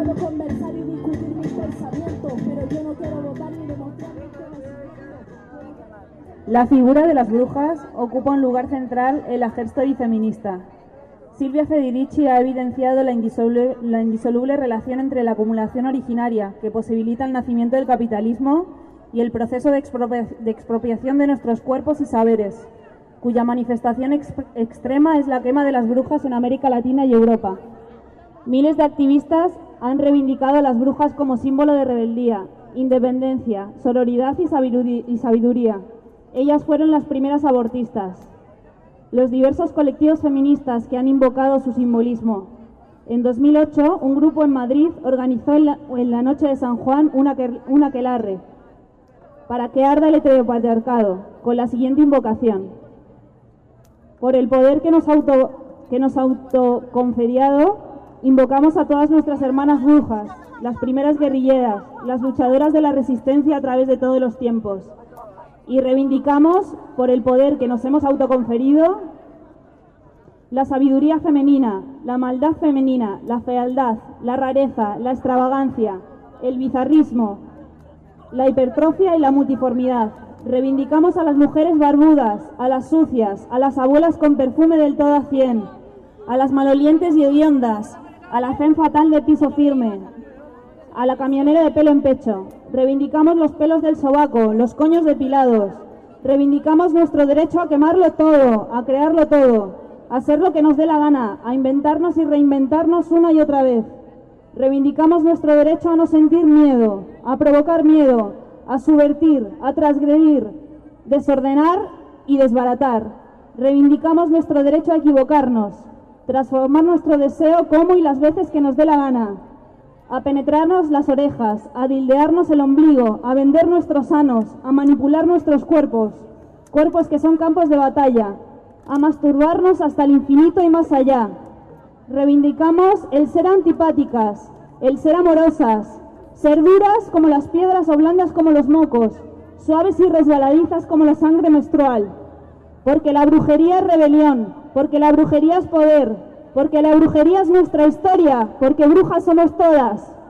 Puedo conversar y discutir mis pensamientos, pero yo no quiero votar ni demostrar mis conocimientos. La figura de las brujas ocupa un lugar central en la herstory feminista. Silvia Federici ha evidenciado la indisoluble relación entre la acumulación originaria, que posibilita el nacimiento del capitalismo, y el proceso de expropiación de nuestros cuerpos y saberes, cuya manifestación extrema es la quema de las brujas en América Latina y Europa. Miles de activistas han reivindicado a las brujas como símbolo de rebeldía, independencia, sororidad y sabiduría. Ellas fueron las primeras abortistas. Los diversos colectivos feministas que han invocado su simbolismo. En 2008, un grupo en Madrid organizó en la noche de San Juan un aquelarre para que arda el heteropatriarcado, con la siguiente invocación: por el poder que nos autoconferiado, invocamos a todas nuestras hermanas brujas, las primeras guerrilleras, las luchadoras de la resistencia a través de todos los tiempos. Y reivindicamos, por el poder que nos hemos autoconferido, la sabiduría femenina, la maldad femenina, la fealdad, la rareza, la extravagancia, el bizarrismo, la hipertrofia y la multiformidad. Reivindicamos a las mujeres barbudas, a las sucias, a las abuelas con perfume del todo a 100, a las malolientes y hediondas, a la femme fatal de piso firme, a la camionera de pelo en pecho. Reivindicamos los pelos del sobaco, los coños depilados. Reivindicamos nuestro derecho a quemarlo todo, a crearlo todo, a hacer lo que nos dé la gana, a inventarnos y reinventarnos una y otra vez. Reivindicamos nuestro derecho a no sentir miedo, a provocar miedo, a subvertir, a transgredir, desordenar y desbaratar. Reivindicamos nuestro derecho a equivocarnos, transformar nuestro deseo como y las veces que nos dé la gana, a penetrarnos las orejas, a dildearnos el ombligo, a vender nuestros sanos, a manipular nuestros cuerpos, cuerpos que son campos de batalla, a masturbarnos hasta el infinito y más allá. Reivindicamos el ser antipáticas, el ser amorosas, ser duras como las piedras o blandas como los mocos, suaves y resbaladizas como la sangre menstrual. Porque la brujería es rebelión, porque la brujería es poder, porque la brujería es nuestra historia, porque brujas somos todas.